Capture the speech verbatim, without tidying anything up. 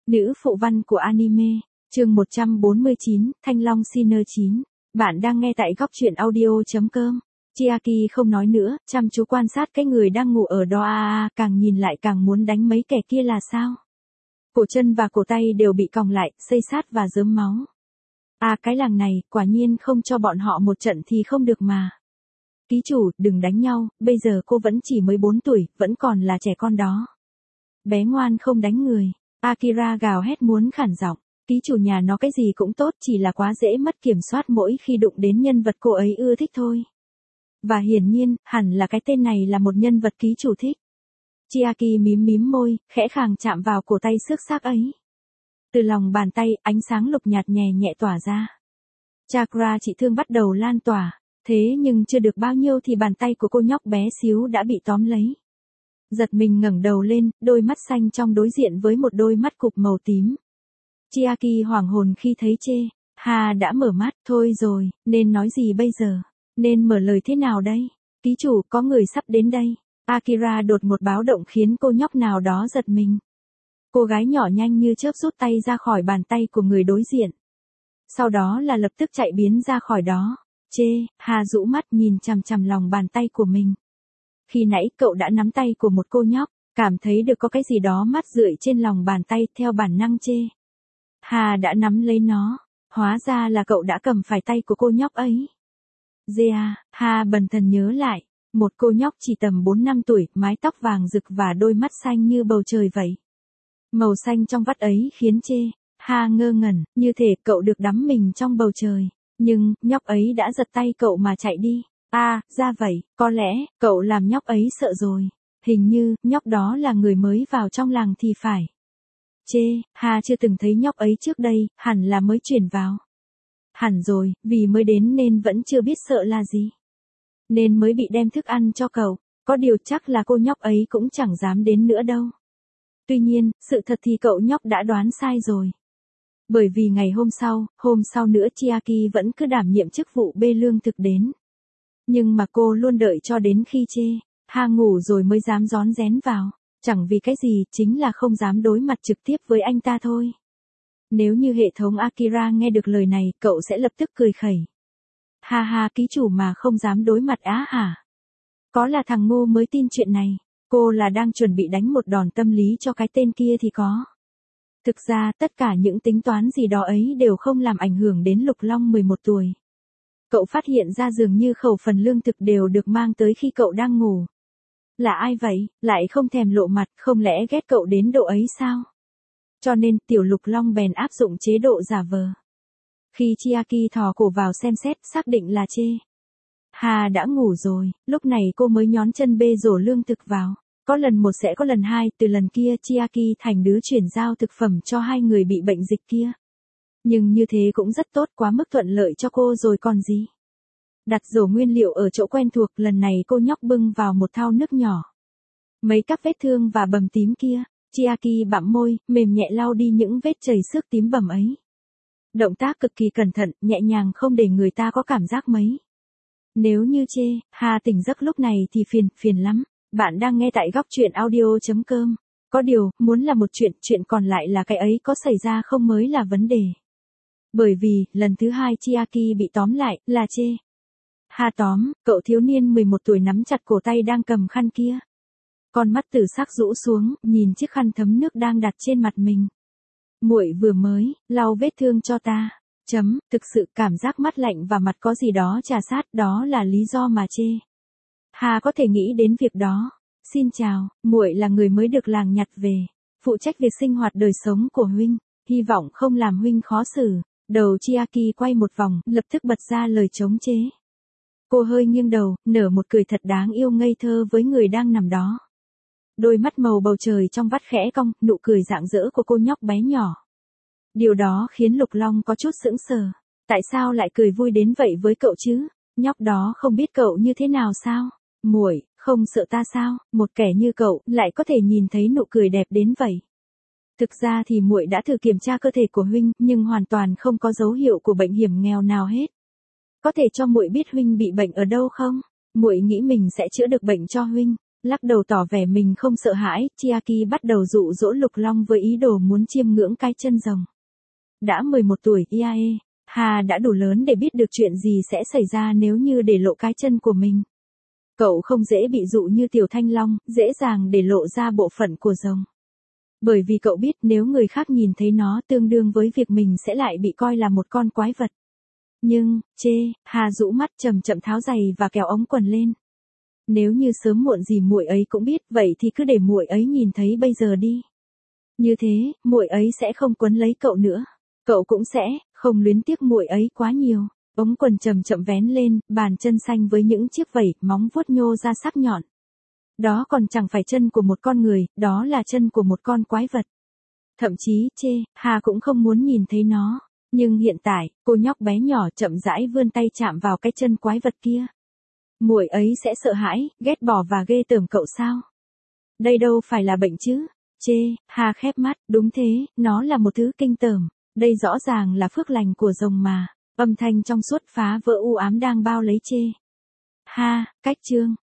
Nữ phụ văn của anime, chương một trăm bốn mươi chín, Thanh Long Sinner chín. Bạn đang nghe tại góc truyện audio.com. Chiaki không nói nữa, chăm chú quan sát cái người đang ngủ ở đó, à, càng nhìn lại càng muốn đánh mấy kẻ kia là sao. Cổ chân và cổ tay đều bị còng lại, xây sát và rớm máu. À, cái làng này, quả nhiên không cho bọn họ một trận thì không được mà. Ký chủ, đừng đánh nhau, bây giờ cô vẫn chỉ mới bốn tuổi, vẫn còn là trẻ con đó. Bé ngoan không đánh người. Akira gào hét muốn khản giọng. Ký chủ nhà nó cái gì cũng tốt, chỉ là quá dễ mất kiểm soát mỗi khi đụng đến nhân vật cô ấy ưa thích thôi. Và hiển nhiên, hẳn là cái tên này là một nhân vật ký chủ thích. Chiaki mím mím môi, khẽ khàng chạm vào cổ tay xước xác ấy. Từ lòng bàn tay, ánh sáng lục nhạt nhẹ nhẹ tỏa ra. Chakra trị thương bắt đầu lan tỏa, thế nhưng chưa được bao nhiêu thì bàn tay của cô nhóc bé xíu đã bị tóm lấy. Giật mình ngẩng đầu lên, đôi mắt xanh trong đối diện với một đôi mắt cụp màu tím. Chiaki hoảng hồn khi thấy Chê. Hà đã mở mắt, thôi rồi, nên nói gì bây giờ? Nên mở lời thế nào đây? Ký chủ, có người sắp đến đây. Akira đột một báo động khiến cô nhóc nào đó giật mình. Cô gái nhỏ nhanh như chớp rút tay ra khỏi bàn tay của người đối diện. Sau đó là lập tức chạy biến ra khỏi đó. Chê, Hà rũ mắt nhìn chằm chằm lòng bàn tay của mình. Khi nãy cậu đã nắm tay của một cô nhóc, cảm thấy được có cái gì đó mát rượi trên lòng bàn tay theo bản năng Chê. Hà đã nắm lấy nó, hóa ra là cậu đã cầm phải tay của cô nhóc ấy. Zea, Hà bần thần nhớ lại, một cô nhóc chỉ tầm bốn năm tuổi, mái tóc vàng rực và đôi mắt xanh như bầu trời vậy. Màu xanh trong vắt ấy khiến Chê, Hà ngơ ngẩn, như thể cậu được đắm mình trong bầu trời, nhưng nhóc ấy đã giật tay cậu mà chạy đi. À, ra vậy, có lẽ, cậu làm nhóc ấy sợ rồi. Hình như, nhóc đó là người mới vào trong làng thì phải. Chê, Hà chưa từng thấy nhóc ấy trước đây, hẳn là mới chuyển vào. Hẳn rồi, vì mới đến nên vẫn chưa biết sợ là gì. Nên mới bị đem thức ăn cho cậu, có điều chắc là cô nhóc ấy cũng chẳng dám đến nữa đâu. Tuy nhiên, sự thật thì cậu nhóc đã đoán sai rồi. Bởi vì ngày hôm sau, hôm sau nữa Chiaki vẫn cứ đảm nhiệm chức vụ bê lương thực đến. Nhưng mà cô luôn đợi cho đến khi Chê, Hà ngủ rồi mới dám rón rén vào. Chẳng vì cái gì, chính là không dám đối mặt trực tiếp với anh ta thôi. Nếu như hệ thống Akira nghe được lời này, cậu sẽ lập tức cười khẩy. Ha ha, ký chủ mà không dám đối mặt á hả? Có là thằng ngô mới tin chuyện này, cô là đang chuẩn bị đánh một đòn tâm lý cho cái tên kia thì có. Thực ra, tất cả những tính toán gì đó ấy đều không làm ảnh hưởng đến Lục Long mười một tuổi. Cậu phát hiện ra dường như khẩu phần lương thực đều được mang tới khi cậu đang ngủ. Là ai vậy, lại không thèm lộ mặt, không lẽ ghét cậu đến độ ấy sao? Cho nên, tiểu Lục Long bèn áp dụng chế độ giả vờ. Khi Chiaki thò cổ vào xem xét, xác định là Chê. Hà đã ngủ rồi, lúc này cô mới nhón chân bê rổ lương thực vào. Có lần một sẽ có lần hai, từ lần kia Chiaki thành đứa chuyển giao thực phẩm cho hai người bị bệnh dịch kia. Nhưng như thế cũng rất tốt, quá mức thuận lợi cho cô rồi còn gì. Đặt rổ nguyên liệu ở chỗ quen thuộc, lần này cô nhóc bưng vào một thau nước nhỏ. Mấy các vết thương và bầm tím kia, Chiaki bặm môi, mềm nhẹ lau đi những vết chảy xước tím bầm ấy. Động tác cực kỳ cẩn thận, nhẹ nhàng không để người ta có cảm giác mấy. Nếu như Chê, Hà tỉnh giấc lúc này thì phiền, phiền lắm. Bạn đang nghe tại góc truyện audio.com. Có điều, muốn là một chuyện, chuyện còn lại là cái ấy có xảy ra không mới là vấn đề. Bởi vì, lần thứ hai Chiaki bị tóm lại, là Chê. Hà tóm, cậu thiếu niên mười một tuổi nắm chặt cổ tay đang cầm khăn kia. Con mắt tử sắc rũ xuống, nhìn chiếc khăn thấm nước đang đặt trên mặt mình. Muội vừa mới, lau vết thương cho ta. Chấm, thực sự cảm giác mắt lạnh và mặt có gì đó trà sát, đó là lý do mà Chê. Hà có thể nghĩ đến việc đó. Xin chào, muội là người mới được làng nhặt về, phụ trách việc sinh hoạt đời sống của huynh, hy vọng không làm huynh khó xử. Đầu Chiaki quay một vòng, lập tức bật ra lời chống chế. Cô hơi nghiêng đầu, nở một cười thật đáng yêu ngây thơ với người đang nằm đó. Đôi mắt màu bầu trời trong vắt khẽ cong, nụ cười rạng rỡ của cô nhóc bé nhỏ. Điều đó khiến Lục Long có chút sững sờ. Tại sao lại cười vui đến vậy với cậu chứ? Nhóc đó không biết cậu như thế nào sao? Muội, không sợ ta sao? Một kẻ như cậu lại có thể nhìn thấy nụ cười đẹp đến vậy. Thực ra thì muội đã thử kiểm tra cơ thể của huynh, nhưng hoàn toàn không có dấu hiệu của bệnh hiểm nghèo nào hết. Có thể cho muội biết huynh bị bệnh ở đâu không? Muội nghĩ mình sẽ chữa được bệnh cho huynh. Lắc đầu tỏ vẻ mình không sợ hãi, Chiaki bắt đầu dụ dỗ Lục Long với ý đồ muốn chiêm ngưỡng cái chân rồng. Đã mười một tuổi, Iae, Hà đã đủ lớn để biết được chuyện gì sẽ xảy ra nếu như để lộ cái chân của mình. Cậu không dễ bị dụ như Tiểu Thanh Long, dễ dàng để lộ ra bộ phận của rồng. Bởi vì cậu biết nếu người khác nhìn thấy nó tương đương với việc mình sẽ lại bị coi là một con quái vật. Nhưng, chê, Hà rũ mắt chậm chậm tháo giày và kéo ống quần lên. Nếu như sớm muộn gì muội ấy cũng biết, vậy thì cứ để muội ấy nhìn thấy bây giờ đi. Như thế, muội ấy sẽ không quấn lấy cậu nữa. Cậu cũng sẽ không luyến tiếc muội ấy quá nhiều. Ống quần chậm chậm vén lên, bàn chân xanh với những chiếc vảy, móng vuốt nhô ra sắc nhọn. Đó còn chẳng phải chân của một con người, đó là chân của một con quái vật. Thậm chí, chê, Hà cũng không muốn nhìn thấy nó. Nhưng hiện tại, cô nhóc bé nhỏ chậm rãi vươn tay chạm vào cái chân quái vật kia. Muội ấy sẽ sợ hãi, ghét bỏ và ghê tởm cậu sao? Đây đâu phải là bệnh chứ? Chê, Hà khép mắt, đúng thế, nó là một thứ kinh tởm. Đây rõ ràng là phước lành của rồng mà. Âm thanh trong suốt phá vỡ u ám đang bao lấy chê. Ha, cách chương.